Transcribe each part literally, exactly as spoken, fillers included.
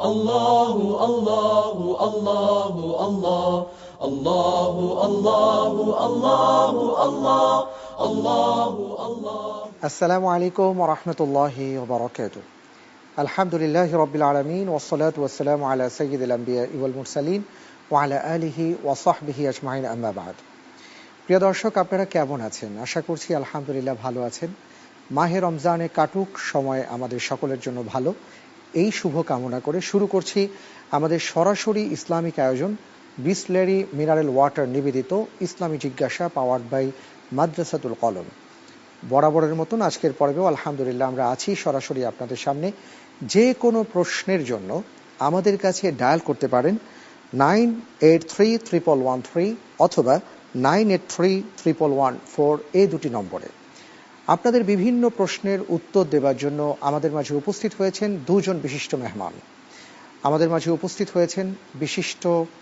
الله الله الله الله الله الله الله الله الله الله السلام عليكم ورحمة الله وبركاته. الحمد لله رب العالمين والصلاة والسلام على سيد الأنبياء والمرسلين وعلى آله وصحبه أجمعين أما بعد. প্রিয় দর্শক, আপনারা কেমন আছেন? আশা করছি আলহামদুলিল্লাহ ভালো আছেন। মাহে রমজানে কাটুক সময় আমাদের সকলের জন্য ভালো, এই শুভ কামনা করে শুরু করছি আমাদের সরাসরি ইসলামিক আয়োজন বিসলেরি মিনারেল ওয়াটার নিবেদিত ইসলামী জিজ্ঞাসা পাওয়ার্ড বাই মাদ্রাসাতুল কলম। বরাবরের মতন আজকের পর্বেও আলহামদুলিল্লাহ আমরা আছি সরাসরি আপনাদের সামনে। যে কোনো প্রশ্নের জন্য আমাদের কাছে ডায়াল করতে পারেন nine eight three triple one three অথবা nine eight three triple one four এই দুটি নম্বরে। আপনাদের বিভিন্ন প্রশ্নের উত্তর দেওয়ার জন্য আমাদের মাঝে উপস্থিত হয়েছেন দুজন বিশিষ্ট মেহমান। আমাদের মাঝে উপস্থিত হয়েছেন বিশিষ্ট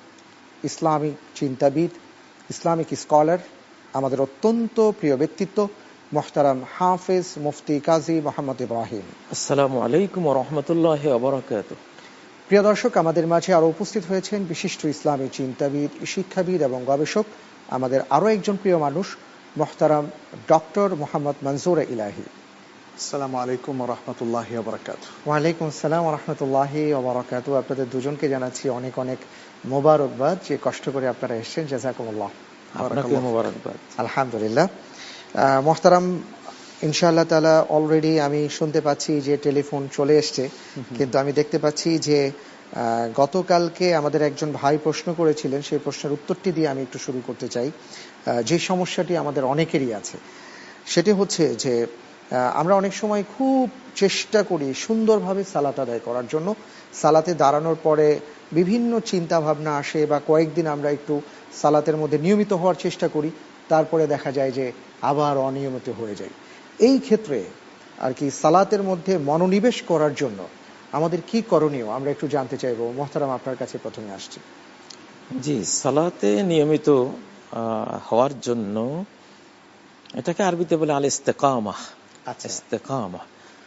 ইসলামিক চিন্তাবিদ, ইসলামিক স্কলার, আমাদের অত্যন্ত প্রিয় ব্যক্তিত্ব মোহতারাম হাফেজ মুফতি কাজী মোহাম্মদ ইব্রাহিম। আসসালামু আলাইকুম ওয়া রাহমাতুল্লাহি ওয়া বারাকাতুহু। প্রিয় দর্শক, আমাদের মাঝে আরো উপস্থিত হয়েছেন বিশিষ্ট ইসলামী চিন্তাবিদ, শিক্ষাবিদ এবং গবেষক, আমাদের আরো একজন প্রিয় মানুষ মোহতারাম ডক্টর মোহাম্মদ মনজুর ইলাহি। আসসালামু আলাইকুম ওয়া রাহমাতুল্লাহি ওয়া বারাকাতুহু। ওয়া আলাইকুম আসসালাম ওয়া রাহমাতুল্লাহি ওয়া বারাকাতুহু। আপনাদের দুজনকে জানাচ্ছি অনেক অনেক মোবারকবাদ, যে কষ্ট করে আপনারা এসেছেন। জাযাকুমুল্লাহ। আপনাকে মোবারকবাদ। আলহামদুলিল্লাহ। মোহতারাম, ইনশাআল্লাহ তাআলা অলরেডি আমি শুনতে পাচ্ছি যে টেলিফোন চলে এসছে, কিন্তু আমি দেখতে পাচ্ছি যে গতকালকে আমাদের একজন ভাই প্রশ্ন করেছিলেন, সেই প্রশ্নের উত্তরটি দিয়ে আমি একটু শুরু করতে চাই। যে সমস্যাটি আমাদের অনেকেরই আছে সেটি হচ্ছে যে আমরা অনেক সময় খুব চেষ্টা করি সুন্দরভাবে সালাত আদায় করার জন্য। সালাতে দাঁড়ানোর পরে বিভিন্ন চিন্তা ভাবনা আসে বা কয়েকদিন আমরা একটু সালাতের মধ্যে নিয়মিত হওয়ার চেষ্টা করি, তারপরে দেখা যায় যে আবার অনিয়মিত হয়ে যায়। এই ক্ষেত্রে আর কি সালাতের মধ্যে মনোনিবেশ করার জন্য আমাদের কি করণীয় আমরা একটু জানতে চাইবো। মোহতারাম, আপনার কাছে প্রথমে আসছি। জি, সালাতে নিয়মিত হওয়ার জন্য এটাকে আরবিতে বলে আল ইস্তেকামাহ। আচ্ছা, ইস্তেকামাহ।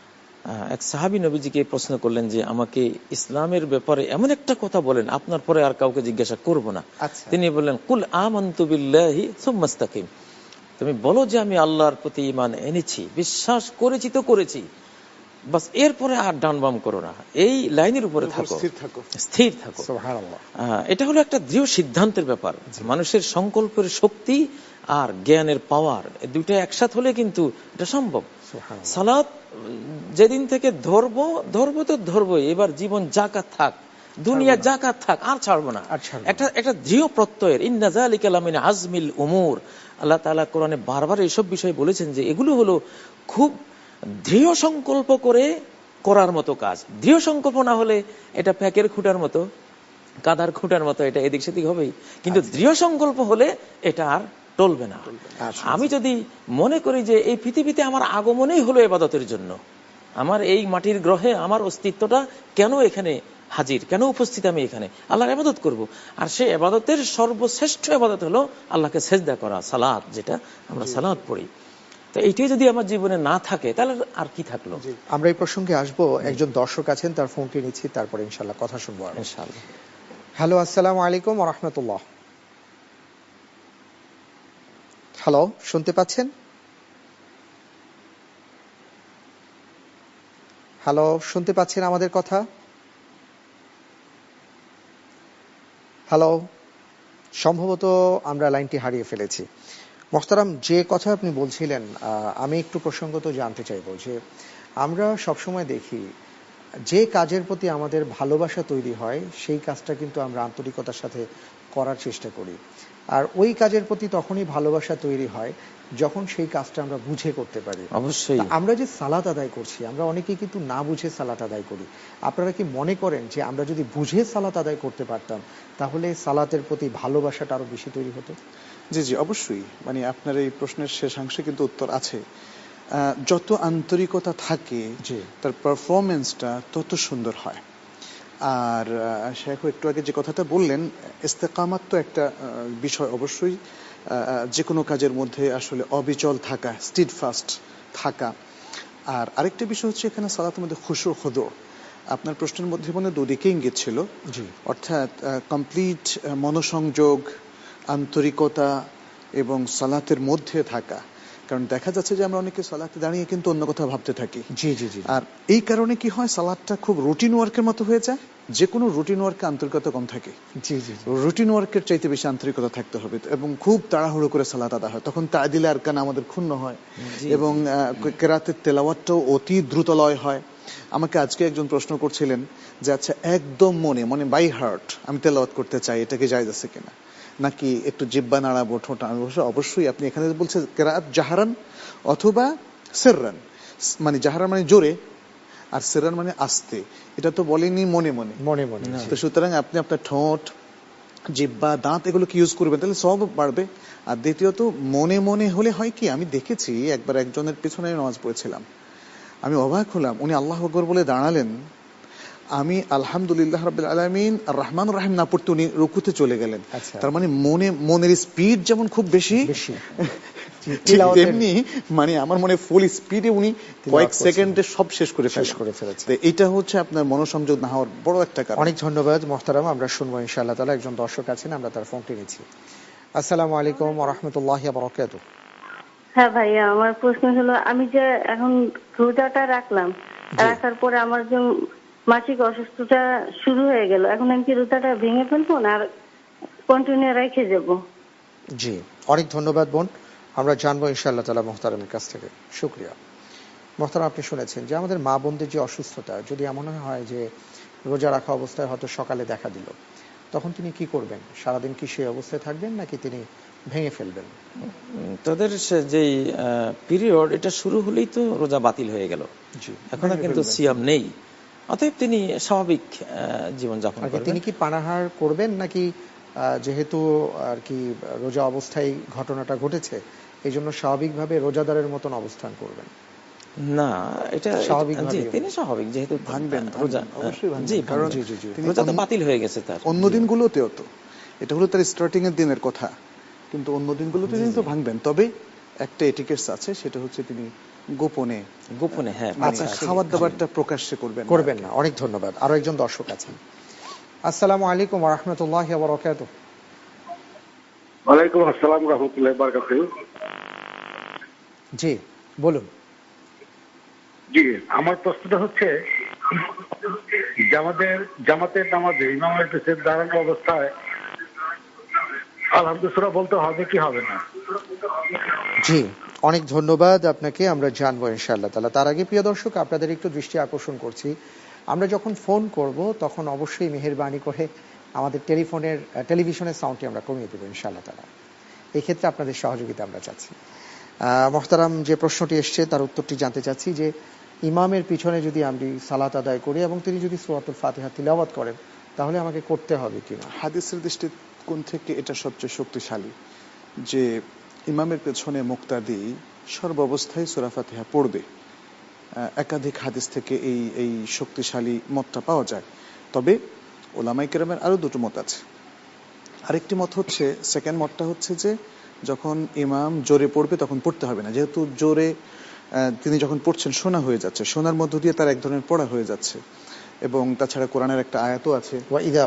এক সাহাবী নবীজিকে প্রশ্ন করলেন যে আমাকে ইসলামের ব্যাপারে এমন একটা কথা বলেন আপনার পরে আর কাউকে জিজ্ঞাসা করব না। তিনি বললেন কুল আমানতু বিল্লাহি সুম্মা ইস্তাকিম। তুমি বলো যে আমি আল্লাহর প্রতি ঈমান এনেছি, বিশ্বাস করেছি তো করেছি, বাস এরপরে আর ডান বাম করো না, এই লাইনের উপরে থাকো, স্থির থাকো। সুবহানাল্লাহ। এটা হলো একটা দৃঢ় সিদ্ধান্তের ব্যাপার। মানুষের সংকল্পের শক্তি আর জ্ঞানের পাওয়ার, দুইটা একসাথে হলে কিন্তু এটা সম্ভব। সালাত যেদিন থেকে ধরবো ধরবো তো ধরবো, এবার জীবন জাকাত থাক, দুনিয়া জাকাত থাক, আর ছাড়বো না। একটা একটা দৃঢ় প্রত্যয়ের ইন্না যালিকা লামিন আজমিল উমুর। আল্লাহ তাআলা কোরআনে বারবার এইসব বিষয় বলেছেন যে এগুলো হলো খুব দৃঢ় সংকল্প করে করার মতো কাজ। দৃঢ় সংকল্প না হলে এটা প্যাকের খুঁটার মতো, কাদার খুঁটার মতো, এটা এদিক সেদিক হবেই। কিন্তু দৃঢ় সংকল্প হলে এটা আর টলবে না। আমি যদি মনে করি যে এই পৃথিবীতে আমার আগমনই হলো ইবাদতের জন্য, আমার এই মাটির গ্রহে আমার অস্তিত্বটা কেন এখানে হাজির, কেন উপস্থিত আমি এখানে, আল্লাহর ইবাদত করব। আর সেই ইবাদতের সর্বশ্রেষ্ঠ ইবাদত হলো আল্লাহকে সেজদা করা, সালাত, যেটা আমরা সালাত পড়ি। তো এইটাই যদি আমার জীবনে না থাকে তাহলে আর কি থাকলো। আমরা এই প্রসঙ্গে আসবো। একজন দর্শক আছেন, তার ফোনটি নিচ্ছি, তারপরে ইনশাআল্লাহ কথা শুনবো ইনশাআল্লাহ। হ্যালো, আসসালামু আলাইকুম ওয়া রাহমাতুল্লাহ। হ্যালো, শুনতে পাচ্ছেন? হ্যালো, শুনতে পাচ্ছেন আমাদের কথা? হ্যালো, সম্ভবত আমরা লাইনটি হারিয়ে ফেলেছি। মোহতারাম, যে কথা আপনি বলছিলেন, আমি একটু প্রসঙ্গত জানতে চাইবো যে আমরা সবসময় দেখি যে কাজের প্রতি আমাদের ভালোবাসা তৈরি হয় সেই কাজটা কিন্তু আমরা আন্তরিকতার সাথে করার চেষ্টা করি। আর ওই কাজের প্রতি তখনই ভালোবাসা তৈরি হয় যখন সেই কাজটা আমরা বুঝে করতে পারি। অবশ্যই। আমরা যে সালাত আদায় করছি, আমরা অনেকেই কিন্তু না বুঝে সালাত আদায় করি। আপনারা কি মনে করেন যে আমরা যদি বুঝে সালাত আদায় করতে পারতাম তাহলে সালাতের প্রতি ভালোবাসাটা আরো বেশি তৈরি হতো? জি জি অবশ্যই। মানে আপনার এই প্রশ্নের শেষাংশে কিন্তু উত্তর আছে। যত আন্তরিকতা থাকে তার পারফরমেন্সটা তত সুন্দর হয়। আর শেখ একটু আগে যে কথাটা বললেন, ইস্তেকামাত তো একটা বিষয় অবশ্যই, যে কোনো কাজের মধ্যে আসলে অবিচল থাকা, স্টিডফাস্ট থাকা। আর আরেকটা বিষয় হচ্ছে এখানে সালাতের মধ্যে খুশু খুদু, আপনার প্রশ্নের মধ্যে মনে দুদিকে ইঙ্গিত ছিল, অর্থাৎ কমপ্লিট মনোসংযোগ, আন্তরিকতা এবং সালাতের মধ্যে থাকা। কারণ দেখা যাচ্ছে যে আমরা অনেকে সালাতে দাঁড়িয়ে কিন্তু অন্য কথা ভাবতে থাকি। জি জি জি। আর এই কারণে কি হয়, সালাতটা খুব রুটিন ওয়ার্কের মতো হয়ে যায়। যে কোনো রুটিন ওয়ার্কে আন্তরিকতা কম থাকে। জি জি। রুটিন ওয়ার্কের চাইতে বেশি আন্তরিকতা থাকতে হবে এবং খুব তাড়াহুড়ো করে সালাত আদা হয়, তখন তাদিলে আরকান আমাদের ক্ষুণ্ণ হয় এবং কেরাতের তেলাওয়াতটাও অতি দ্রুতলয় হয়। আমাকে আজকে একজন প্রশ্ন করছিলেন যে আচ্ছা একদম মনে মানে বাই হার্ট আমি তেলাওয়াত করতে চাই, এটা কি জায়েজ আছে কিনা, নাকি একটু জিব্বা নাড়াবো, ঠোঁট নাড়াবো? অবশ্যই আপনি এখানে বলছে কেরাত জাহারান অথবা সিররান, মানে জাহারান মানে জোরে আর সিররান মানে আস্তে, এটা তো বলেনি মনে মনে মনে মনে। তো সুতরাং আপনি আপনার ঠোঁট, জিব্বা, দাঁত এগুলো কি ইউজ করবেন, তাহলে সব বাড়বে। আর দ্বিতীয়ত মনে মনে হলে হয় কি, আমি দেখেছি একবার একজনের পেছনে নামাজ পড়েছিলাম, আমি অবাক হলাম, উনি আল্লাহু আকবার বলে দাঁড়ালেন, আমি আলহামদুলিল্লাহ রাব্বিল আলামিন আর রহমান রাহিম না পড়তে উনি রুকুতে চলে গেলেন। তার মানে মনে মনের স্পিড যেমন খুব বেশি তেমনি মানে আমার মনে ফুল স্পিডে উনি কয়েক সেকেন্ডে সব শেষ করে শেষ করে ফেলেছে। এটা হচ্ছে আপনার মনোসংযোগ না হওয়ার বড় একটা কারণ। অনেক ধন্যবাদ মোহতারাম। আমরা শুনবো ইনশাআল্লাহ তাআলা। একজন দর্শক আছেন, আমরা তার ফোনটি নিচ্ছি। আসসালামু আলাইকুম ওয়া রাহমাতুল্লাহি ওয়া বারাকাতুহু। হ্যাঁ ভাইয়া, আমার প্রশ্ন হলো, আমি যে এখন রোজাটা রাখলাম, রাখার পরে আমার যে মাসিক অসুস্থতা শুরু হয়ে গেল, এখন আমি কি রোজাটা ভেঙে ফেলবো না আর কন্টিনিউ রেখে যাব? জি, অনেক ধন্যবাদ বোন, আমরা জানবো ইনশাআল্লাহ তাআলা মুহতারামের কাছ থেকে। শুকরিয়া। মুহতারাম, আপনি শুনেছেন যে আমাদের মা বোনদের যে অসুস্থতা, যদি এমন হয় যে রোজা রাখা অবস্থায় হয়তো সকালে দেখা দিল, তখন তিনি কি করবেন? সারাদিন কি সেই অবস্থায় থাকবেন নাকি তিনি ভেঙে ফেলবেন? তাদের যেই পিরিয়ড এটা শুরু হলেই তো রোজা বাতিল হয়ে গেল, এখনো কিন্তু সিয়াম নেই, অতএব তিনি স্বাভাবিক জীবন যাপন করবেন। তিনি কি পানাহার করবেন নাকি যেহেতু আর কি রোজা অবস্থায় ঘটনাটা ঘটেছে এই জন্য স্বাভাবিকভাবে রোজাদারের মতন অবস্থান করবেন? না, এটা স্বাভাবিক, তিনি স্বাভাবিক যেহেতু ভাঙবেন রোজা, অবশ্যই ভাঙবেন, কারণ রোজা তো বাতিল হয়ে গেছে তার। অন্য দিনগুলোতেও তো এটা হলো তার স্টার্টিং এর দিনের কথা, কিন্তু অন্য দিনগুলোতে তিনি তো ভাঙবেন। তবে একটা এটিকেটস আছে, সেটা হচ্ছে তিনি গোপনে গোপনে হ্যাঁ আচ্ছা খাবার দাবারটা প্রকাশ্যে করবেন করবেন না। অনেক ধন্যবাদ। আরো একজন দর্শক আছেন। আসসালামু আলাইকুম ওয়া রাহমাতুল্লাহি ওয়া বারাকাতুহু। ওয়ালাইকুম আসসালাম ওয়া রাহমাতুল্লাহি ওয়া বারাকাতুহু। জি বলুন। জি, আমার প্রশ্নটা হচ্ছে, জামাতের জামাতের নামাজে ইমামের পিছে দাঁড়ানো অবস্থায় আলহামদুলিল্লাহ বলতে হবে কি হবে না? জি, অনেক ধন্যবাদ আপনাকে, আমরা জানবো ইনশাআল্লাহ তাআলা। তার আগে প্রিয় দর্শক, আপনাদের একটু দৃষ্টি আকর্ষণ করছি, আমরা যখন ফোন করব তখন অবশ্যই মেহেরবানি করে আমাদের টেলিফোনের টেলিভিশনের সাউন্ডটি আমরা কমিয়ে দেবো ইনশাআল্লাহ তাআলা। এই ক্ষেত্রে আপনাদের সহযোগিতা আমরা চাচ্ছি। মুহতারাম, যে প্রশ্নটি এসছে তার উত্তরটি জানতে চাচ্ছি যে ইমামের পিছনে যদি আমি সালাত আদায় করি এবং তিনি যদি সূরাতুল ফাতিহা তিলাওয়াত করেন তাহলে আমাকে করতে হবে কিনা? হাদিসের দৃষ্টিকোণ থেকে এটা সবচেয়ে শক্তিশালী যে ইমামের পেছনে মুক্তাদি সর্বাবস্থায় সূরা ফাতিহা পড়বে। একাধিক হাদিস থেকে এই এই শক্তিশালী মতটা পাওয়া যায়। তবে ওলামায়ে কেরামের আরো দুটো মত আছে। আরেকটি মত হচ্ছে, সেকেন্ড মতটা হচ্ছে যে যখন ইমাম জোরে পড়বে তখন পড়তে হবে না, যেহেতু জোরে তিনি যখন পড়ছেন শোনা হয়ে যাচ্ছে, শোনার মধ্য দিয়ে তার এক ধরনের পড়া হয়ে যাচ্ছে। এবং তাছাড়া কোরআনের একটা আয়াতও আছে,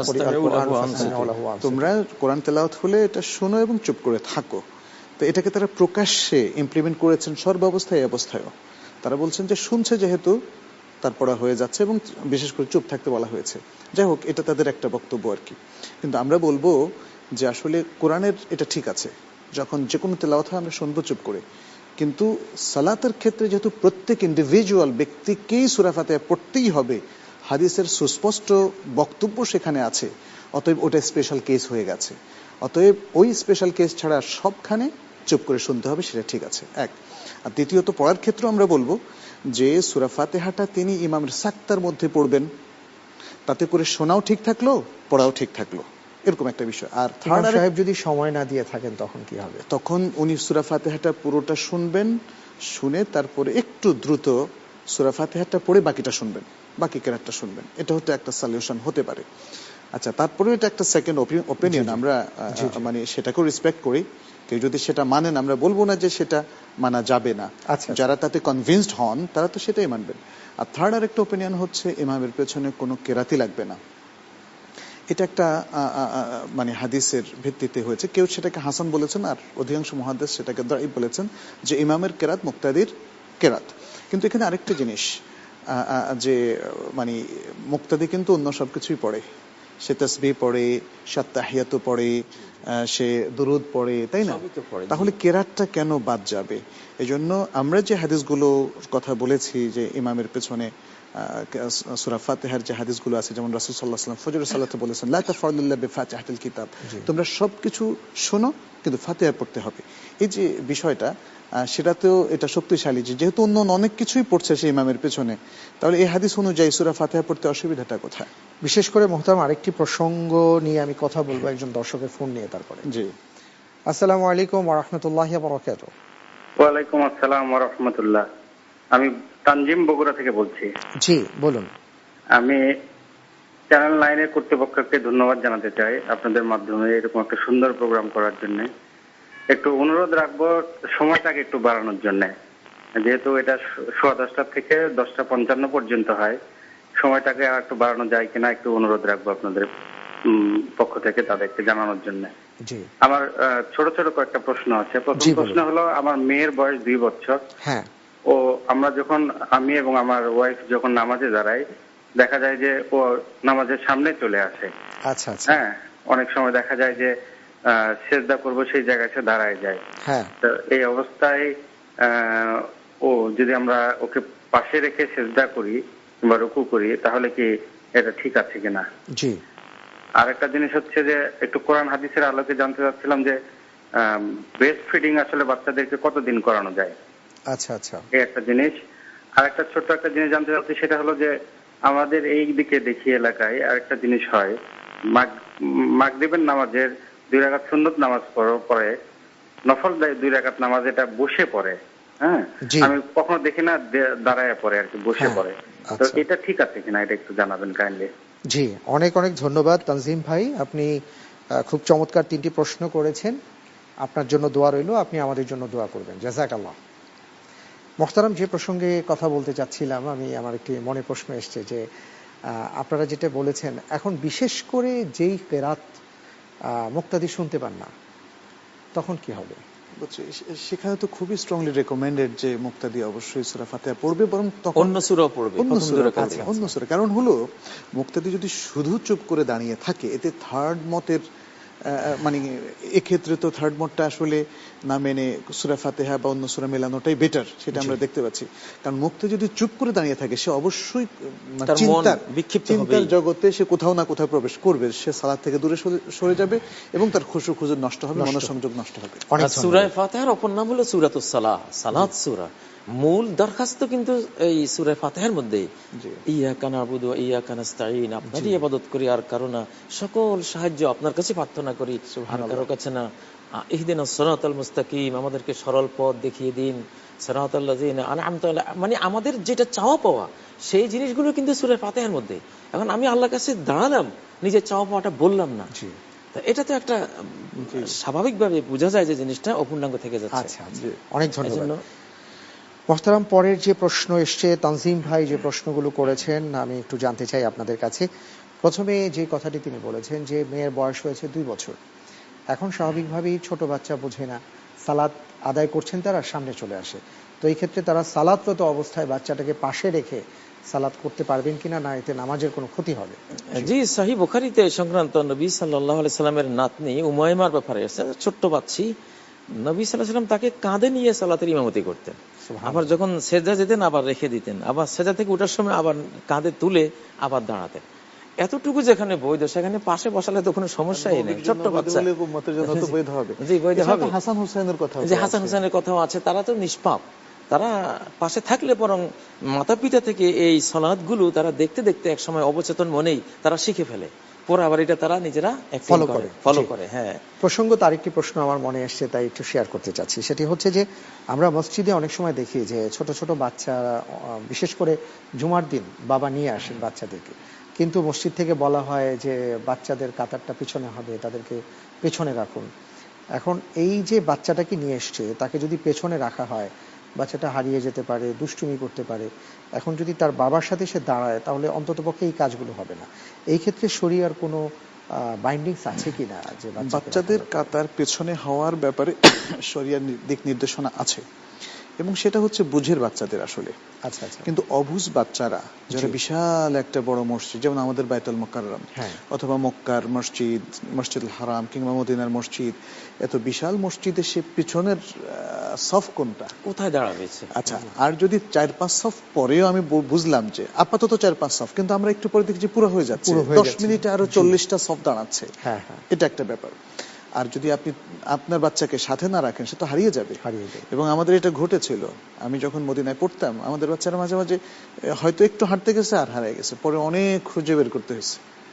তোমরা কোরআন তেলাওয়াত হলে এটা শোনো এবং চুপ করে থাকো। তো এটাকে তারা প্রকাশ্যে ইমপ্লিমেন্ট করেছেন সর্বাবস্থায় অবস্থায়ও। তারা বলছেন যে শুনছে যেহেতু তার পড়া হয়ে যাচ্ছে এবং বিশেষ করে চুপ থাকতে বলা হয়েছে। যাই হোক, এটা তাদের একটা বক্তব্য আর কি। কিন্তু আমরা বলবো যে আসলে কোরআনের এটা ঠিক আছে, যখন যে কোনো তেলাওয়াত হয় আমরা শুনবো চুপ করে, কিন্তু সালাতের ক্ষেত্রে যেহেতু প্রত্যেক ইন্ডিভিজুয়াল ব্যক্তিকেই সূরা ফাতিহা পড়তেই হবে, হাদিসের সুস্পষ্ট বক্তব্য সেখানে আছে, অতএব ওটা স্পেশাল কেস হয়ে গেছে। অতএব ওই স্পেশাল কেস ছাড়া সবখানে চুপ করে শুনতে হবে, সেটা ঠিক আছে এক। আর দ্বিতীয়ত পড়ার ক্ষেত্রে আমরা বলবো যে সূরা ফাতিহাটা তিনি ইমামের সাক্তার মধ্যে পড়বেন, তাতে করে শোনাও ঠিক থাকলো, পড়াও ঠিক থাকলো, এরকম একটা বিষয়। আর থার্ড সাহেব যদি সময় না দিয়ে থাকেন তখন কি হবে? তখন উনি সূরা ফাতিহাটা পুরোটা শুনবেন, শুনে তারপরে একটু দ্রুত সূরা ফাতিহাটা পড়ে বাকিটা শুনবেন, বাকি কেরাতটা শুনবেন। এটা হতে একটা সলিউশন হতে পারে। আচ্ছা, তারপরে এটা একটা সেকেন্ড ওপিনিয়ন, আমরা মানে সেটাকেও রেসপেক্ট করি। কেউ যদি সেটা মানেন, আমরা বলবো না যে সেটা মানা যাবে না। যারা তাতে কনভিন্সড হন তারা তো সেটাই মানবেন। আর থার্ড আর একটা ওপিনিয়ন হচ্ছে ইমামের পেছনে কোনো কেরাতি লাগবে না। এটা একটা মানে হাদিসের ভিত্তিতে হয়েছে। কেউ সেটাকে হাসান বলেছেন, আর অধিকাংশ মুহাদ্দিস সেটাকে দাঈফ বলেছেন, যে ইমামের কেরাত মুক্তাদির কেরাত। কিন্তু এখানে আরেকটা জিনিস, যে মানে মুক্তাদি কিন্তু অন্য সবকিছুই পড়ে। সে তাসবিহ পড়ে, সে তাহিয়াত পড়ে, সে দুরুদ পড়ে, তাই না? তাহলে কেরাতটা কেন বাদ যাবে? এজন্য আমরা যে হাদিসগুলো কথা বলেছি, যে ইমামের পেছনে সূরা ফাতিহার যে হাদিসগুলো আছে, যেমন রাসূল সাল্লাল্লাহু আলাইহি ওয়াসাল্লাম ফজরের সালাতে বলেছেন, লা তাফআলু ইল্লা বিফাতিহাতিল কিতাব, তোমরা সবকিছু শোনো কিন্তু ফাতিহা পড়তে হবে। এই যে বিষয়টা, সেটাতেও এটা শক্তিশালী, যে যেহেতু অন্য অনেক কিছুই পড়ছে সেই ইমামের পেছনে, তাহলে এই হাদিস অনুযায়ী সূরা ফাতিহা পড়তে অসুবিধাটা কোথায়? বিশেষ করে মুহতারাম, আরেকটি প্রসঙ্গ নিয়ে আমি কথা বলবো একজন দর্শকের ফোন নিয়ে। তারপরে জি, আসসালামু আলাইকুম ওয়া রাহমাতুল্লাহি ওয়া বারাকাতুহু। ওয়া আলাইকুম আসসালাম ওয়া রাহমাতুল্লাহ। আমি তানজিম বগুড়া থেকে বলছি। জি বলুন। আমি চ্যানেল নাইনের কর্তৃপক্ষকে ধন্যবাদ জানাতে চাই আপনাদের মাধ্যমে এরকম একটা সুন্দর প্রোগ্রাম করার জন্য। একটু অনুরোধ রাখবো সময়টাকে একটু বাড়ানোর জন্য, যেহেতু এটা সোয়া দশটা থেকে দশটা পঞ্চান্ন পর্যন্ত হয়, সময়টাকে আর একটু বাড়ানো যায় কিনা একটু অনুরোধ রাখবো আপনাদের পক্ষ থেকে তাদেরকে জানানোর জন্য। আমার ছোট ছোট কয়েকটা প্রশ্ন আছে। প্রথম প্রশ্ন হলো, আমার মেয়ের বয়স দুই বছর। হ্যাঁ। ও আমরা যখন আমি এবং আমার ওয়াইফ যখন নামাজে দাঁড়াই, দেখা যায় যে ও নামাজের সামনে চলে আসে। আচ্ছা আচ্ছা। হ্যাঁ, অনেক সময় দেখা যায় যে সেজদা করবো সেই জায়গায় সে দাঁড়ায় যায়। হ্যাঁ। তো এই অবস্থায় ও যদি আমরা ওকে পাশে রেখে সেজদা করি কিংবা রুকু করি, তাহলে কি এটা ঠিক আছে কিনা? জি। আর একটা জিনিস হচ্ছে যে একটু কোরআন হাদিসের আলোকে জানতে চাচ্ছিলাম যে ব্রেস্ট ফিডিং আসলে বাচ্চাদেরকে কতদিন করানো যায়? আচ্ছা আচ্ছা, এই একটা জিনিস। আর একটা ছোট্ট একটা জিনিস জানতে চাচ্ছি, সেটা হলো যে আমাদের এই দিকে দেখি এলাকায় আরেকটা জিনিস হয়, মাগরিবের নামাজের দুই রাকাত সুন্নত নামাজ পড়ে নফল দুই রাকাত নামাজ এটা বসে পড়ে। হ্যাঁ, আমি কখনো দেখি না দাঁড়ায় পড়ে আর কি, বসে পড়ে। তো এটা ঠিক আছে কিনা এটা একটু জানাবেন কাইন্ডলি। জি, অনেক অনেক ধন্যবাদ তানজিম ভাই, আপনি খুব চমৎকার তিনটি প্রশ্ন করেছেন। আপনার জন্য দোয়া রইল, আপনি আমাদের জন্য দোয়া করবেন। জাযাকাল্লাহ। মোহতারাম, যে প্রসঙ্গে কথা বলতে চাচ্ছিলাম, আমি আমার একটি মনে প্রশ্ন এসছে যে আপনারা যেটা বলেছেন, এখন বিশেষ করে যেই কেরাত মুক্তাদি শুনতে পান না, তখন কি হবে? সেখানে তো খুবই স্ট্রংলি রেকমেন্ডেড যে মুক্তাদি অবশ্যই সূরা ফাতিহা পড়বে, বরং তখন অন্য সূরা পড়বে, অন্য সূরা আছে অন্য সূরা। কারণ হলো মুক্তাদি যদি শুধু চুপ করে দাঁড়িয়ে থাকে, এতে থার্ড মতের মানে এক্ষেত্রে তো থার্ড মতটা আসলে না মেনে সূরা ফাতিহা বা অন্য সূরা মেলানোটাই বেটার, সেটা আমরা দেখতে পাচ্ছি। কারণ মুক্তি যদি চুপ করে দাঁড়িয়ে থাকে, সে অবশ্যই চিন্তার চিন্তার জগতে সে কোথাও না কোথাও প্রবেশ করবে, সে সালাত থেকে দূরে সরে যাবে এবং তার খুশু খুজু নষ্ট হবে, মনোসংযোগ নষ্ট হবে। সূরা ফাতিহার অপর নাম হলো সূরাতুস সালাহ, সালাত সূরা। মূল দরখাস্ত কিন্তু এই সূরা ফাতিহার মধ্যে, ইয়াকা না'বুদু ওয়া ইয়াকা নাস্তাঈন, আপনারই ইবাদত করি আর কারো না, সকল সাহায্য আপনার কাছে প্রার্থনা করি আর কারো কাছে না। ইহদিনাস সিরাতাল মুস্তাকিম, আমাদেরকে সরল পথ দেখিয়ে দিন। সিরাতাল লাযিনা আন'আমতা আলাইহিম, মানে আমাদের যেটা চাওয়া পাওয়া সেই জিনিসগুলো কিন্তু সূরা ফাতিহার মধ্যে। এখন আমি আল্লাহর কাছে দাঁড়ালাম, নিজের চাওয়া পাওয়াটা বললাম না, এটা তো একটা স্বাভাবিকভাবে বোঝা যায় যে জিনিসটা অপূর্ণাঙ্গ থেকে যাচ্ছে। আচ্ছা, অনেক ধন্যবাদ মোহতারাম। পরের যে প্রশ্ন এসছে, তানজিম ভাই যে প্রশ্নগুলো করেছেন, আমি একটু জানতে চাই আপনাদের কাছে। প্রথমে যে কথাটি তিনি বলেছেন যে মেয়ের বয়স হয়েছে দুই বছর, এখন স্বাভাবিকভাবেই ছোট বাচ্চা বোঝে না, সালাত আদায় করছেন তারা, সামনে চলে আসে, তো এই ক্ষেত্রে তারা সালাতরত অবস্থায় বাচ্চাটাকে পাশে রেখে সালাত করতে পারবেন কিনা, না এতে নামাজের কোনো ক্ষতি হবে? জি, সহিহ বুখারীতে সংক্রান্ত নবী সাল্লাল্লাহু আলাইহি সাল্লামের নাতনি উমাইমার ব্যাপারে আছে, ছোট্ট বাচ্চি, নবী সাল্লাল্লাহু আলাইহি সাল্লাম তাকে কাঁধে নিয়ে সালাতের ইমামতি করতেন। আবার যখন সেজদা যেতেন আবার রেখে দিতেন, আবার সেজদা থেকে ওঠার সময় আবার কাঁধে তুলে আবার দাঁড়াতেন। এতটুকু যেখানে বৈধ, সেখানে পাশে বসালে তো কোনো সমস্যাই নেই, ছোট্ট বাচ্চা। জি, বৈধ হবে। হাসান হুসাইনের কথা, যে হাসান হুসাইনের কথাও আছে, তারা তো নিষ্পাপ, তারা পাশে থাকলে বরং মাতা পিতা থেকে এই সালাতগুলো তারা দেখতে দেখতে এক সময় অবচেতন মনেই তারা শিখে ফেলে, পরে আবার এটা তারা নিজেরা ফলো করে ফলো করে হ্যাঁ, প্রসঙ্গত আরেকটি প্রশ্ন আমার মনে আসছে, তাই একটু শেয়ার করতে চাচ্ছি। সেটি হচ্ছে যে আমরা মসজিদে অনেক সময় দেখি যে ছোট ছোট বাচ্চা, বিশেষ করে জুমার দিন বাবা নিয়ে আসেন বাচ্চাদেরকে, কিন্তু মসজিদ থেকে বলা হয় যে বাচ্চাদের কাতারটা পিছনে হবে, তাদেরকে পেছনে রাখুন। এখন এই যে বাচ্চাটাকে নিয়ে এসছে তাকে যদি পেছনে রাখা হয়, বাচ্চাটা হারিয়ে যেতে পারে, দুষ্টুমি করতে পারে। এখন যদি তার বাবার সাথে সে দাঁড়ায় তাহলে অন্ততপক্ষে এই কাজগুলো হবে না। এই ক্ষেত্রে শরিয়ার কোনো বাইন্ডিংস আছে কিনা যে বাচ্চাদের কাতার পেছনে হওয়ার ব্যাপারে শরিয়ার দিক নির্দেশনা আছে, এবং সেটা হচ্ছে বুঝের বাচ্চাদের আসলে। আচ্ছা আচ্ছা। কিন্তু অবুঝ বাচ্চারা যারা বিশাল একটা বড় মসজিদ, যেমন আমাদের বাইতুল মুকাররম অথবা মক্কার মসজিদ, মসজিদুল হারাম কিংবা মদিনার মসজিদ, এত বিশাল মসজিদে সে পিছনের সফ কোনটা, কোথায় দাঁড়াবে? আচ্ছা, আর যদি চার পাঁচ সফ পরেও আমি বুঝলাম যে আপাতত চার পাঁচ সফ, কিন্তু আমরা একটু পরে দেখি যে পুরো হয়ে যাচ্ছে, দশ মিনিটে আরো চল্লিশটা সফ দাঁড়াচ্ছে, এটা একটা ব্যাপার। আর যদি আপনি আপনার বাচ্চাকে সাথে না রাখেন সে তো হারিয়ে যাবে। এবং আমাদের এটা ঘটেছিল, আমি যখন মদিনায় পড়তাম আমাদের বাচ্চারা মাঝে মাঝে হয়তো একটু হাঁটতে গেছে আর হারিয়ে গেছে, পরে অনেক খুঁজে বের করতে হয়েছে।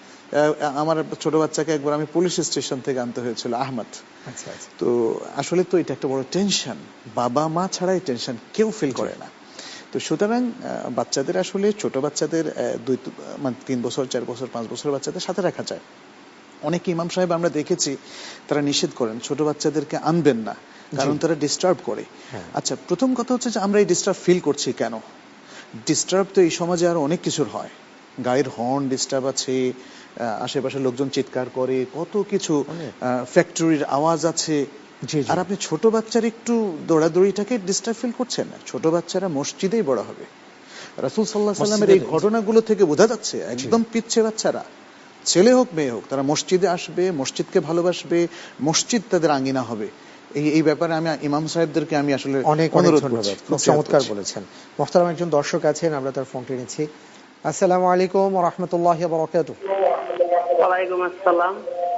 আমার ছোট বাচ্চাকে একবার আমি পুলিশ স্টেশন থেকে আনতে হয়েছিল, আহমদ। তো আসলে তো এটা একটা বড় টেনশন, বাবা মা ছাড়া এই টেনশন কেউ ফিল করে না। তো সুতরাং বাচ্চাদের আসলে ছোট বাচ্চাদের দুই মানে তিন বছর চার বছর পাঁচ বছর বাচ্চাদের সাথে রাখা যায়। অনেক ইমাম সাহেব আমরা দেখেছি তারা নিষেধ করেন ছোট বাচ্চাদেরকে আনবেন না, কারণ তারা ডিস্টার্ব করে। আচ্ছা, প্রথম কথা হচ্ছে যে আমরা এই ডিস্টার্ব ফিল করছি কেন? ডিস্টার্ব তো এই সমাজে আরো অনেক কিছুর হয়, গাড়ির হর্ন ডিস্টার্ব আছে, আশেপাশে লোকজন চিৎকার করে, কত কিছু, ফ্যাক্টরির আওয়াজ আছে। আর আপনি ছোট বাচ্চার একটু দৌড়াদৌড়িটাকে ডিস্টার্ব ফিল করছেন না। ছোট বাচ্চারা মসজিদেই বড় হবে। রাসূল সাল্লাল্লাহু আলাইহি ওয়াসাল্লামের এই ঘটনাগুলো থেকে বোঝা যাচ্ছে একদম পিচ্ছে বাচ্চারা, ছেলে হোক মেয়ে হোক, তারা মসজিদে আসবে, মসজিদকে ভালোবাসবে, মসজিদ তাদের আঙ্গিনা হবে। এই এই ব্যাপারে আমি ইমাম সাহেবদেরকে আমি আসলে অনেক অনুরোধ করছি। খুব চমৎকার বলেছেন। মুহতারাম একজন দর্শক আছেন, আমরা তার ফোনটি নিচ্ছি। আসসালামু আলাইকুম ওয়া রাহমাতুল্লাহি ওয়া বারাকাতুহু। ওয়া আলাইকুম আসসালাম।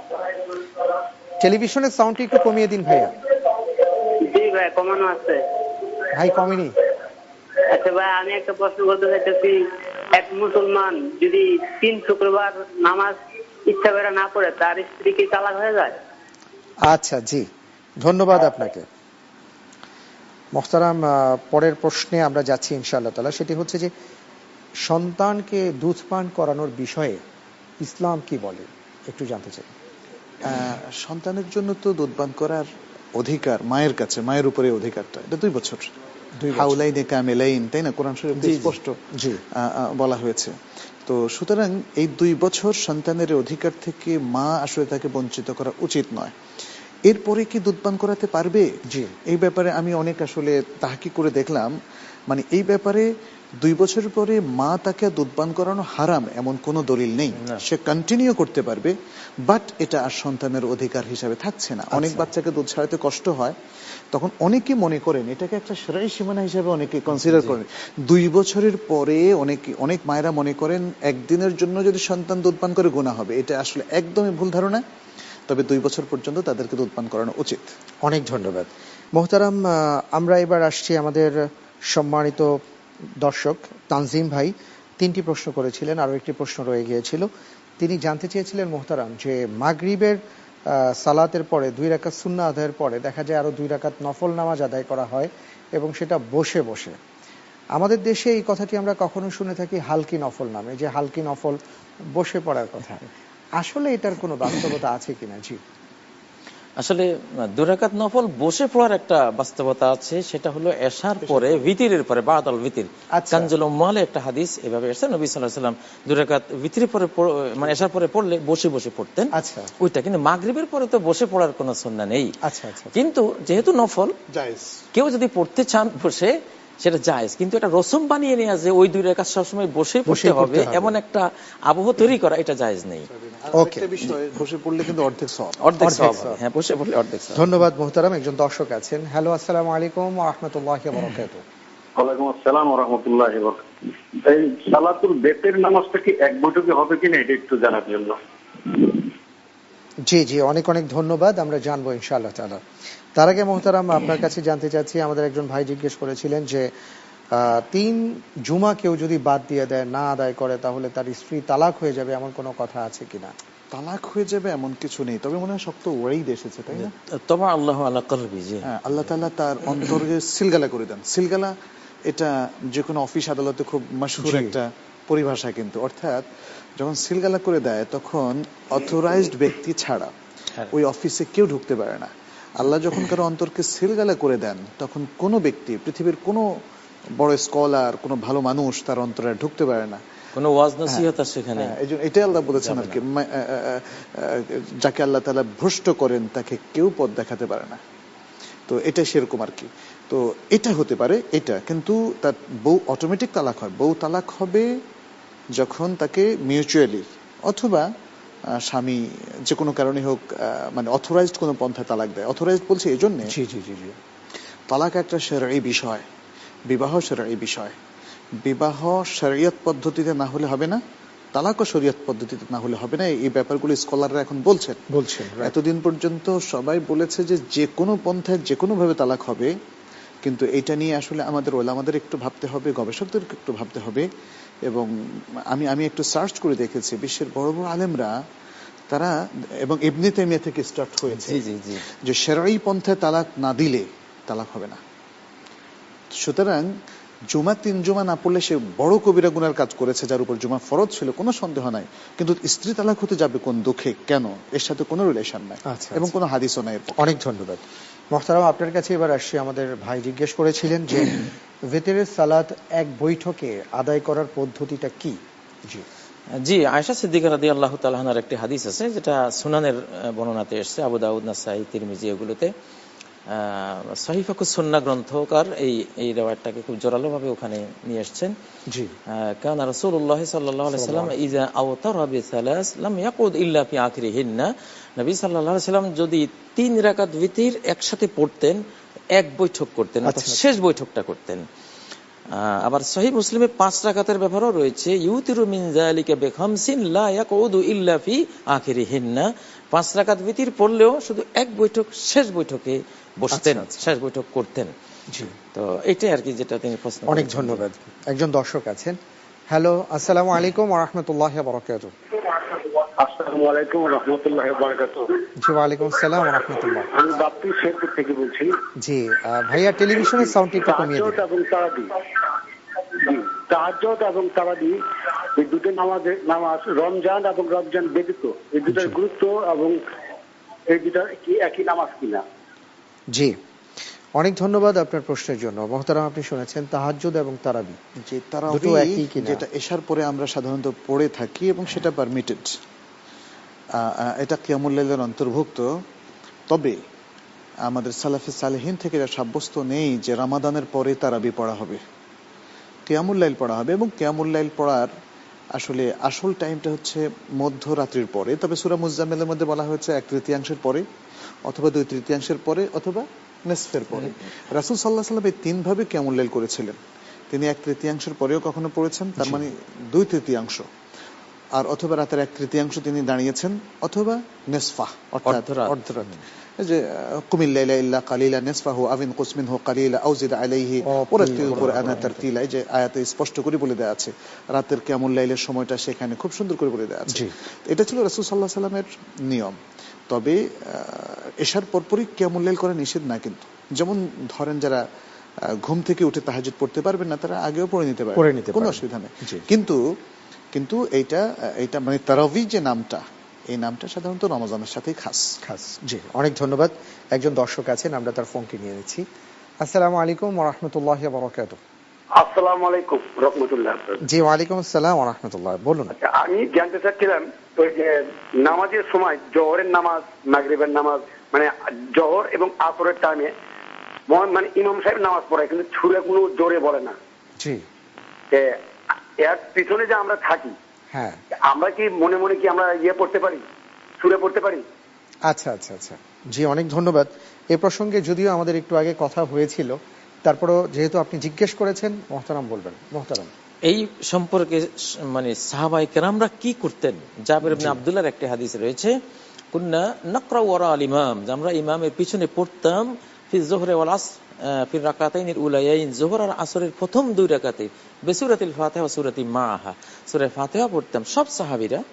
টেলিভিশনের সাউন্ডটি একটু কমিয়ে দিন ভাইয়া। জি ভাই, কমানো আছে। ভাই কমেনি। আচ্ছা ভাই, আমি একটা প্রশ্ন করতে চাইতেছি, এক মুসলমান যদি তিন শুক্রবার নামাজ ইচ্ছা করে না পড়ে তার স্ত্রী কি তালাক হয়ে যায়? আচ্ছা, জি, ধন্যবাদ আপনাকে। মুহতারাম, পরের প্রশ্নে আমরা যাচ্ছি ইনশাআল্লাহ তাআলা। সেটি হচ্ছে যে সন্তানকে দুধ পান করানোর বিষয়ে ইসলাম কি বলে, একটু জানতে চাই। সন্তানের জন্য তো দুধ পান করার অধিকার মায়ের কাছে, মায়ের উপরে অধিকারটা, এটা দুই বছর, হাউলাইনে কামিলাইন, তাই না? কোরআন শরীফে স্পষ্ট বলা হয়েছে। তো সুতরাং এই দুই বছর সন্তানের অধিকার থেকে মা আসলে তাকে বঞ্চিত করা উচিত নয়। এরপরে কি দুধ পান করাতে পারবে? জি, এই ব্যাপারে আমি অনেক আসলে তাহকিক করে দেখলাম, মানে এই ব্যাপারে দুই বছরের পরে মা তাকে দুধ পান করানো হারাম এমন কোনো দলিল নেই। সে কন্টিনিউ করতে পারবে, বাট এটা আর সন্তানের অধিকার হিসাবে থাকছে না। অনেক বাচ্চাকে দুধ ছাড়াতে কষ্ট হয়, তখন অনেকে মনে করেন এটাকে একটা শরঈ সীমানা হিসাবে অনেকে কনসিডার করেন। দুই বছরের পরে অনেকে অনেক মায়েরা মনে করেন একদিনের জন্য যদি সন্তান দুধ পান করে গুনাহ হবে। এটা আসলে একদমই ভুল ধারণা। তবে দুই বছর পর্যন্ত তাদেরকে দুধ পান করানো উচিত। অনেক ধন্যবাদ মোহতারাম। আমরা এবার আসছি আমাদের সম্মানিত দর্শক তানজিম ভাই তিনটি প্রশ্ন করেছিলেন, আরো একটি প্রশ্ন রয়ে গিয়েছিল। তিনি জানতে চেয়েছিলেন মোহতারাম যে মাগরিবের সালাতের পরে দুই রাকাত সুন্নাহ আদায়ের পরে দেখা যায় আরো দুই রাকাত নফল নামাজ আদায় করা হয়, এবং সেটা বসে বসে। আমাদের দেশে এই কথাটি আমরা কখনো শুনে থাকি হালকি নফল নামে, যে হালকি নফল বসে পড়ার কথা। আসলে এটার কোনো বাস্তবতা আছে কিনা? জি, আসলে দুই রাকাত নফল বসে পড়ার একটা বাস্তবতা আছে, সেটা হলো এশার পরে ভিতরের পরে বাদাল ভিতর। কানজুল উম্মালে একটা হাদিস এভাবে এসেছে, নবী সাল্লাল্লাহু আলাইহি ওয়াসাল্লাম দুই রাকাত ভিতরের পরে মানে এশার পরে পড়লে বসে বসে পড়তেন। আচ্ছা, ওইটা কিন্তু মাগরিবের পরে তো বসে পড়ার কোনো সুন্নাহ নেই। আচ্ছা আচ্ছা, কিন্তু যেহেতু নফল জায়েজ, কেউ যদি পড়তে চান বসে সেটা জায়েজ, কিন্তু এটা রসম বানিয়ে নেওয়া যে ওই দুই রাকাত সবসময় বসে পড়তে হবে এমন একটা আবহ তৈরি করা, এটা জায়েজ নেই। ওকে, বসে পড়লে কিন্তু অর্ধেক সওয়াব, অর্ধেক সওয়াব। হ্যাঁ, বসে পড়লে অর্ধেক সওয়াব। ধন্যবাদ মোহতারাম। একজন দর্শক আছেন। হ্যালো, আসসালামু আলাইকুম ওয়া রাহমাতুল্লাহি ওয়া বারাকাতুহু। ওয়ালাইকুম আসসালাম ওয়া রাহমাতুল্লাহি ওয়া বারাকাতুহু। এই সালাতুল বেতের নামাজটা কি এক বৈঠকে হবে কিনা এটা একটু জানার জন্য। জি জি, অনেক অনেক ধন্যবাদ, আমরা জানবো ইনশাআল্লাহ তাআলা। তার আগে মোহতারাম আপনার কাছে জানতে চাচ্ছি, আমাদের একজন ভাই জিজ্ঞেস করেছিলেন যে তিন জুমা কেউ যদি বাদ দিয়ে দেয়, না আদায় করে, তাহলে তার স্ত্রী তালাক হয়ে যাবে, এমন কোনো কথা আছে কিনা? তালাক হয়ে যাবে এমন কিছু নেই, তবে মনে হয় শক্ত ওয়াইদ এসেছে, তাই না? তবে আল্লাহু আলা কলবি, জি, আল্লাহ তাআলা তার অন্তরে সিলগালা করে দেন। সিলগালা এটা যে কোনো অফিস আদালতে খুব মশহুর একটা পরিভাষা কিন্তু, অর্থাৎ যখন সিলগালা করে দেয় তখন অথরাইজড ব্যক্তি ছাড়া ওই অফিসে কেউ ঢুকতে পারে না। আল্লাহ যখন কারো অন্তরকে সিলগালা করে দেন তখন কোনো ব্যক্তি, পৃথিবীর কোনো বড় স্কলার, কোনো ভালো মানুষ তার অন্তরে ঢুকতে পারে না, কোনো ওয়াজ নসিহত সেখানে। এটাই আল্লাহ বলেছেন আর কি, যাকে আল্লাহ তাআলা ভ্রষ্ট করেন তাকে কেউ পথ দেখাতে পারে না। তো এটা সেরকম আর কি। তো এটা হতে পারে এটা, কিন্তু তার বউ অটোমেটিক তালাক হয়। বউ তালাক হবে যখন তাকে মিউচুয়ালি অথবা স্বামী যে কোনো কারণে হোক মানে অথরাইজড কোনো পন্থায় তালাক দেয়। অথরাইজড বলছি এই জন্য, জি জি জি জি তালাক একটা শরঈ বিষয়, বিবাহ শরঈ বিষয়। বিবাহ শরীয়ত পদ্ধতিতে না হলে হবে না, তালাকও শরীয়ত পদ্ধতিতে না হলে হবে না। এই ব্যাপারগুলো স্কলাররা এখন বলছেন বলছেন এতদিন পর্যন্ত সবাই বলেছে যে যে কোনো পন্থায় যে কোনো ভাবে তালাক হবে, কিন্তু এটা নিয়ে আসলে আমাদের ওলামাদের একটু ভাবতে হবে, গবেষকদের একটু ভাবতে হবে। এবং আমি আমি একটু সার্চ করে দেখেছি বিশ্বের বড় বড় আলেমরা তারা, এবং ইবনে তাইমিয়া থেকে স্টার্ট হয়েছে যে শরঈ পন্থায় তালাক না দিলে তালাক হবে না। সুতরাং জুমা তিন জুমা না পড়লে সে বড় কবিরা গুনার কাজ করেছে, যার উপর জুমা ফরজ ছিল, কোনো সন্দেহ নাই। কিন্তু স্ত্রী তালাক হতে যাবে কোন দুঃখে, কেন? এর সাথে কোনো রিলেশন নাই এবং কোনো হাদিসও নাই। অনেক ধন্যবাদ মোহতারাম। আপনার কাছে এবার আসছি, আমাদের ভাই জিজ্ঞেস করেছিলেন যে ভিতরের সালাত এক বৈঠকে আদায় করার পদ্ধতিটা কি? জি জি আয়েশা সিদ্দিকা রাদিয়াল্লাহু তাআলা আনহার একটি হাদিস আছে যেটা সুনানের বর্ণনাতে এসেছে, আবু দাউদ, নাসাই, তিরমিজি এগুলোতে। সহিফাকুস সুন্নাহ গ্রন্থকার এই এই রিওয়ায়াতটাকে খুব জোরালো ভাবে ওখানে নিয়ে এসেছেন। জি কানা রাসূলুল্লাহ সাল্লাল্লাহু আলাইহি ওয়াসাল্লাম ইযা আওতারা বিসালাস লাম ইয়াকুদ ইল্লা ফি আখিরিহিন্না। নবী সাল্লাল্লাহু আলাইহি ওয়াসাল্লাম যদি তিন রাকাত বিতির একসাথে পড়তেন এক বৈঠক করতেন, অর্থাৎ শেষ বৈঠকটা করতেন। আবার সহিহ মুসলিমে পাঁচ রাকাতের ব্যাপারও রয়েছে, ইউতিরু মিন যালিকা বিখামসিন লা ইয়াকুদু ইল্লা ফি আখিরিহিন্না। পাঁচ রাকাত বিতির পড়লেও শুধু এক বৈঠক শেষ বৈঠকে বসতেন, শেষ বৈঠক করতেন। জি তো এটাই আর কি যেটা তিনি প্রশ্ন। অনেক ধন্যবাদ। একজন দর্শক আছেন। হ্যালো, আসসালামু আলাইকুম ওয়া রাহমাতুল্লাহি ওয়া বারাকাতুহু। আসসালামু আলাইকুম ওয়া রাহমাতুল্লাহি ওয়া বারাকাতুহু। জি ওয়া আলাইকুম আসসালাম ওয়া রাহমাতুল্লাহ। আমি বাপ্পি শেরপুর থেকে বলছি। জি ভাইয়া টেলিভিশনের সাউন্ডটা একটু কমিয়ে দিন। তাহাজ্জুদ এবং তারাবি, জি তাহাজ্জুদ এবং তারাবি এই দুটো নামাজে নামাজ রমজান এবং রমজান ব্যতীত এই দুটোর গুরুত্ব এবং এই দুটো কি একই নামাজ কিনা? জি অনেক ধন্যবাদ আপনার প্রশ্নের জন্য। মোহতারাম আপনি শুনেছেন তাহাজ্জুদ এবং তারাবি, যে তারাবি যেটা এশার পরে আমরা সাধারণত পড়ে থাকি এবং সেটা পারমিটেড, এটা কিয়ামুল লাইলের অন্তর্ভুক্ত। তবে আমাদের সালাফে সালেহিন থেকে এটা সাব্যস্ত নেই যে রমাদানের পরে তারাবি পড়া হবে, কিয়ামুল লাইল পড়া হবে। এবং কিয়ামুল লাইল পড়ার আসলে আসল টাইমটা হচ্ছে মধ্যরাত্রির পরে। তবে সূরা মুজাম্মিলের মধ্যে বলা হয়েছে এক তৃতীয়াংশের পরে অথবা দুই তৃতীয়াংশের পরে অথবা নিসফের পরে। রাসূল সাল্লাল্লাহু আলাইহি ওয়াসাল্লাম এই তিন ভাবে কিয়ামুল লাইল করেছিলেন। তিনি এক তৃতীয়াংশের পরেও কখনো পড়েছেন, তার মানে দুই তৃতীয়াংশ, আর অথবা রাতের এক তৃতীয়াংশ তিনি দাঁড়িয়েছেন, অথবা নিসফা অর্থাৎ অর্ধরাত। যে কুমিল লাইলা ইল্লা কালিলা নিসফাহু আও ইনকুস মিনহু কালিলা আও জিদ আলাইহি ওয়ারাতিল কুরআনা তারতিলা। এই যে আয়াতে স্পষ্ট করে বলে দেয়া আছে রাতের কিয়ামুল লাইলের সময়টা সেখানে খুব সুন্দর করে বলে দেয়া আছে। এটা ছিল রাসূল সাল্লাল্লাহু আলাইহি ওয়াসাল্লামের নিয়ম। তবে এশার পরপরই কিয়ামুল লাইল করা নিষেধ না কিন্তু। যেমন ধরেন যারা ঘুম থেকে উঠে তাহাজ্জুদ পড়তে পারবেন না তারা আগেও পড়ে নিতে পারবেন, কোনো অসুবিধা নেই। কিন্তু কিন্তু এইটা এইটা মানে তারাবি যে নামটা, এই নামটা সাধারণত রমজানের সাথেই খাস খাস জি অনেক ধন্যবাদ। একজন দর্শক আছেন, আমরা তার ফোনটি নিয়ে নিচ্ছি। আসসালামু আলাইকুম ওয়া রাহমাতুল্লাহি ওয়া বারাকাতুহু। আসসালামু আলাইকুম ওয়া রাহমাতুল্লাহ। জি ওয়া আলাইকুম আসসালাম ওয়া রাহমাতুল্লাহ। বলুন। আমি জানতে চাচ্ছিলাম ওই যে নামাজের সময় জোহরের নামাজ, মাগরিবের নামাজ, মানে জোহর এবং আসরের টাইমে মানে ইমাম সাহেব নামাজ পড়ায় কিন্তু সুরে কোনো জোরে বলে না। জি এর পিছনে যে আমরা থাকি, হ্যাঁ আমরা কি মনে মনে কি আমরা ইয়ে পড়তে পারি, সুরে পড়তে পারি? আচ্ছা আচ্ছা আচ্ছা জি অনেক ধন্যবাদ। এ প্রসঙ্গে যদিও আমাদের একটু আগে কথা হয়েছিল, তারপরও যেহেতু আপনি জিজ্ঞেস করেছেন মোহতারাম বলবেন। মোহতারাম এই সম্পর্কে মানে সাহাবায়ে কেরামরা কি করতেন? জাবের ইবনে আব্দুল্লাহর একটি হাদিস রয়েছে, কুন্না নাকরা ওয়ারা আল ইমাম, যে আমরা ইমামের পিছনে পড়তাম ফি যুহরি ওয়াল আসর ফি রাকাতাইনিল উলায়াইন, যোহর আর আসরের প্রথম দুই রাকাতে বিসূরাতিল ফাতিহা ওয়া সূরাতি মাআহা, সূরা ফাতিহা পড়তাম সব সাহাবীরা,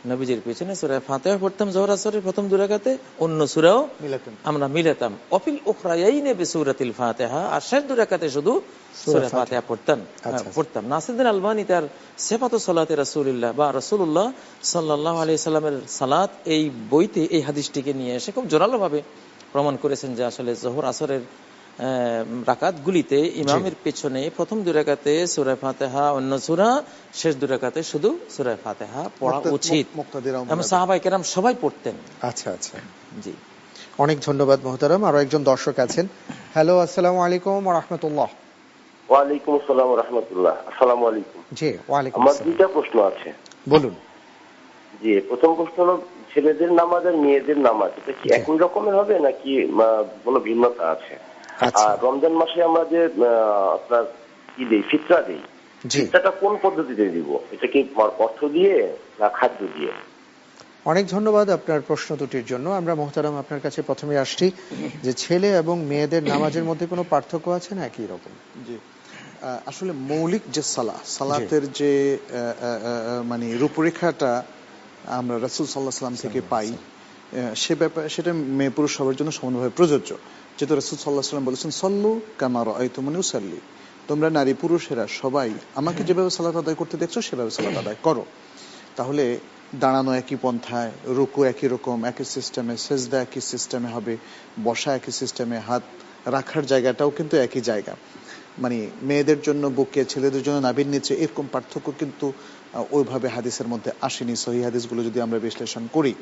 নবীজির পেছনে সূরা ফাতিহা পড়তাম যোহর আসরের প্রথম দুই রাকাতে, অন্য সূরাও আমরা মিলাতাম। অফিল উখরায়াইনি বিসূরাতিল ফাতিহা, আর শেষ দুই রাকাতে শুধু সূরা ফাতিহা পড়তাম পড়তাম নাসিরুদ্দিন আলবানী তার সিফাতুস সালাতি রাসূলিল্লাহ বা রাসূলুল্লাহ সাল্লাল্লাহু আলাইহি সাল্লামের সালাত এই বইতে এই হাদিসটিকে নিয়ে এসে খুব জোরালো ভাবে প্রমাণ করেছেন যে আসলে যোহর আসরের রাকাত গুলিতে ইমামের পেছনে প্রথম দুই রাকাতে সূরা ফাতিহা, অন্য সূরা, শেষ দুই রাকাতে শুধু সূরা ফাতিহা পড়া উচিত। এবং সাহাবায়ে কেরাম সবাই পড়তেন। আচ্ছা আচ্ছা, জি, অনেক ধন্যবাদ মোহতারাম। আরো একজন দর্শক আছেন। হ্যালো, আসসালামু আলাইকুম ওয়া রাহমাতুল্লাহ। ওয়া আলাইকুম আসসালাম ওয়া রাহমাতুল্লাহ। আসসালামু আলাইকুম। জি, ওয়া আলাইকুম আমার আসসালাম। দুইটা প্রশ্ন আছে। বলুন। জি, প্রথম প্রশ্ন হলো ছেলেদের নামাজ আর মেয়েদের নামাজ এটা কি একই রকমের হবে নাকি কোনো ভিন্নতা আছে? আর রমজান মাসে আমরা যে আপনার কি দেই, ফিতরা দেই, ফিতরাটা কোন পদ্ধতিতে দিব? এটা কি অর্থ দিয়ে না খাদ্য দিয়ে? অনেক ধন্যবাদ আপনার প্রশ্ন দুটির জন্য। আমরা মোহতারাম আপনার কাছে প্রথমে আসছি যে ছেলে এবং মেয়েদের নামাজের মধ্যে কোনো পার্থক্য আছে না একই রকম? জি, আসলে মৌলিক যে সালাহ, সালাতের যে মানে রূপরেখাটা আমরা রাসূল সাল্লাল্লাহু আলাইহি ওয়াসাল্লাম থেকে পাই, সে ব্যাপারে সেটা মেয়ে পুরুষ সবার জন্য সমানভাবে প্রযোজ্য। যেহেতু রাসূল সাল্লাল্লাহু আলাইহি ওয়াসাল্লাম বলেছেন সল্লু কামা রাআইতুমুনি উসাল্লি, তোমরা নারী পুরুষেরা সবাই আমাকে যেভাবে সালাত আদায় করতে দেখছো সেভাবে সালাত আদায় করো। তাহলে দাঁড়ানো একই পন্থায়, রুকু একই রকম একই সিস্টেমে, সেজদা একই সিস্টেমে হবে, বসা একই সিস্টেমে, হাত রাখার জায়গাটাও কিন্তু একই জায়গা। মানে মেয়েদের জন্য বুকে, ছেলেদের জন্য নাভির নিচে, এরকম পার্থক্য কিন্তু ওইভাবে হাদিসের মধ্যে আসেনি সহিহ হাদিসগুলো যদি আমরা বিশ্লেষণ করি।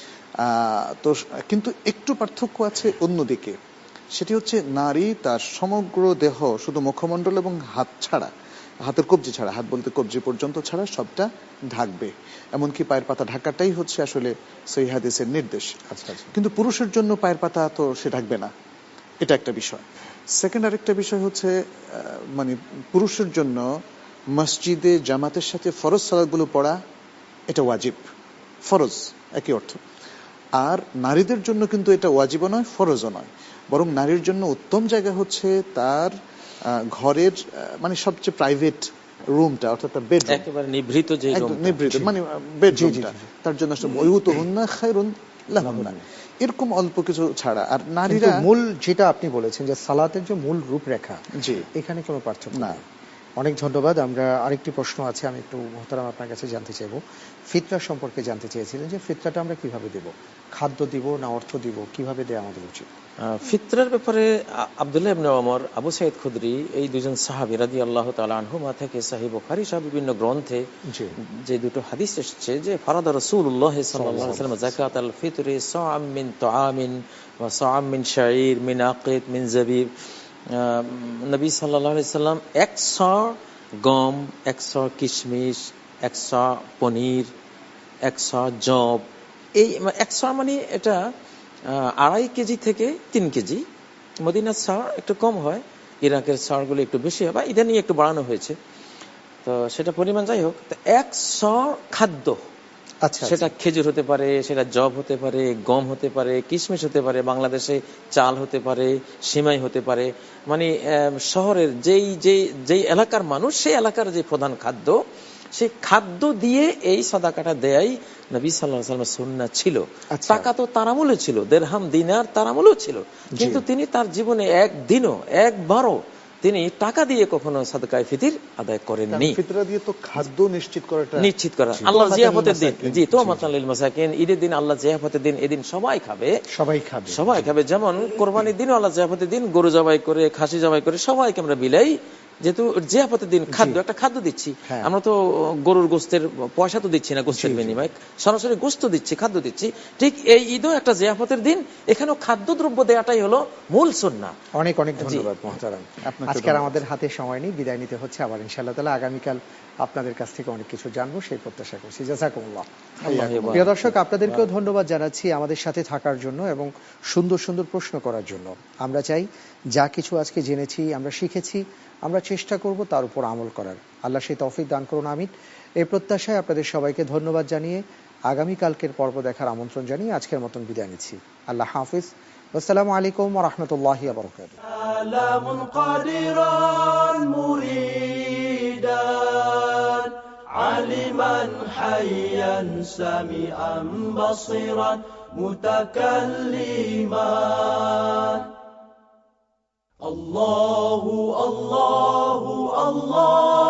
তো কিন্তু একটু পার্থক্য আছে অন্যদিকে, সেটি হচ্ছে নারী তার সমগ্র দেহ শুধু মুখমণ্ডল এবং হাত ছাড়া, হাতের কবজি ছাড়া, হাত বলতে কবজি পর্যন্ত ছাড়া সবটা ঢাকবে, এমনকি পায়ের পাতা ঢাকাটাই হচ্ছে আসলে সহিহ হাদিসের নির্দেশ। কিন্তু পুরুষের জন্য পায়ের পাতা তো সে ঢাকবে না, এটা একটা বিষয়। সেকেন্ড আরেকটা বিষয় হচ্ছে মানে পুরুষের জন্য মসজিদে জামাতের সাথে ফরজ সালাতগুলো পড়া এটা ওয়াজিব, ফরজ একই অর্থ। আর নারীদের জন্য কিন্তু এটা ওয়াজিবও নয়, ফরজও নয়, বরং নারীর জন্য উত্তম জায়গা হচ্ছে তার ঘরের মানে সবচেয়ে প্রাইভেট রুমটা, অর্থাৎ তার বেডরুম, একেবারে নিভৃত যে নিভৃত মানে বেডরুমটা তার জন্য বুয়ুতুহুন্না খায়রুন লাহুন্না, এরকম অল্প কিছু ছাড়া। আর নারীরা মূল যেটা আপনি বলেছেন যে সালাতের যে মূল রূপরেখা, জি, এখানে কোনো পার্থক্য না। অনেক ধন্যবাদ। আমরা আরেকটি প্রশ্ন আছে, আমি একটু মোহতারাম আপনার কাছে জানতে চাইবো। ফিতরা সম্পর্কে জানতে চেয়েছিলেন যে ফিতরাটা আমরা কিভাবে দেব, খাদ্য দিব না অর্থ দিব, কিভাবে দেয়া আমাদের উচিত? ফিতরার ব্যাপারে আব্দুল্লাহ ইবনে ওমর, আবু সাঈদ খুদরি, এই দুজন সাহাবী রাদিয়াল্লাহু তাআলা আনহুমা থেকে সহিহ বুখারী সহ বিভিন্ন গ্রন্থে যে দুটো হাদিস এসেছে যে ফারাদা রাসূলুল্লাহ সাল্লাল্লাহু আলাইহি ওয়াসাল্লাম যাকাতাল ফিতরি সা'আম মিন তুআমিন ওয়া সা'আম মিন শাঈর মিন আকিদ মিন জাবিব। নবী সাল্লাল্লাহু আলাইহি সাল্লাম একশো গম, একশো কিশমিশ, একশো পনির, একশো জব, এই একশো মানে এটা আড়াই কেজি থেকে তিন কেজি। মদিনার সার একটু কম হয়, ইরাকের সারগুলো একটু বেশি হয়, বা ইদানিং একটু বাড়ানো হয়েছে, তো সেটা পরিমাণ যাই হোক। একশো খাদ্য, আচ্ছা, সেটা খেজুর হতে পারে, সেটা জব হতে পারে, গম হতে পারে, কিশমিশ হতে পারে, বাংলাদেশে চাল হতে পারে, সিমাই হতে পারে, মানে শহরের যেই যেই যেই এলাকার মানুষ সেই এলাকার যে প্রধান খাদ্য, সেই খাদ্য দিয়ে এই সাদাকাটা দেয়াই নবী সাল্লাল্লাহু আলাইহি ওয়াসাল্লামের সুন্নাহ ছিল। টাকা তো তার আমলে ছিল, দিরহাম দিনার তার আমলেও ছিল, কিন্তু তিনি তার জীবনে একদিনও একবারও তিনি টাকা দিয়ে কখনো সাদকায়ে ফিতর আদায় করেননি। ফিতরা দিয়ে তো খাদ্য নিশ্চিত করাটা নিশ্চিত করা, আল্লাহ জিয়াফতের দিন, জি তুমাতাল লিল মাসাকিন, ঈদের দিন আল্লাহ জিয়াফতের দিন, এদিন সবাই খাবে, সবাই খাবে সবাই খাবে যেমন কোরবানির দিনও আল্লাহ জিয়াফতের দিন গরু জবাই করে, খাসি জবাই করে সবাইকে আমরা বিলাই, যেহেতু জিয়াফতের দিন খাদ্য, একটা খাদ্য দিচ্ছি আমরা, তো গরুর গোস্তের পয়সা তো দিচ্ছি না, গোস্তের বিনিময়ে সরাসরি গোস্ত দিচ্ছি, খাদ্য দিচ্ছি। ঠিক এই ঈদও একটা জিয়াফতের দিন, এখানেও খাদ্য দ্রব্য দেওয়াটাই হলো মূল সুন্নাহ। অনেক অনেক ধন্যবাদ মোহতারাম। আজকে আমাদের হাতে সময় নেই, বিদায় নিতে হচ্ছে। আবার ইনশাআল্লাহ তাআলা আগামীকাল আপনাদের কাছ থেকে অনেক কিছু জানবো, সেই প্রত্যাশা করছি। জাযাকুমুল্লাহ। প্রিয় দর্শক, আপনাদেরকেও ধন্যবাদ জানাচ্ছি আমাদের সাথে থাকার জন্য এবং সুন্দর সুন্দর প্রশ্ন করার জন্য। আমরা চাই যা কিছু আজকে জেনেছি, আমরা শিখেছি, আমরা চেষ্টা করব তার উপর আমল করার। আল্লাহ সেই তৌফিক দান করুন, আমিন। এই প্রত্যাশায় আপনাদের সবাইকে ধন্যবাদ জানিয়ে আগামীকালকের পর্ব দেখার আমন্ত্রণ জানিয়ে আজকের মতন বিদায় নিচ্ছি। আল্লাহ হাফিজ। আসসালামু আলাইকুম ওয়া রাহমাতুল্লাহি ওয়া বারাকাতুহু। عالما حيا سميعا بصيرا متكلما الله الله الله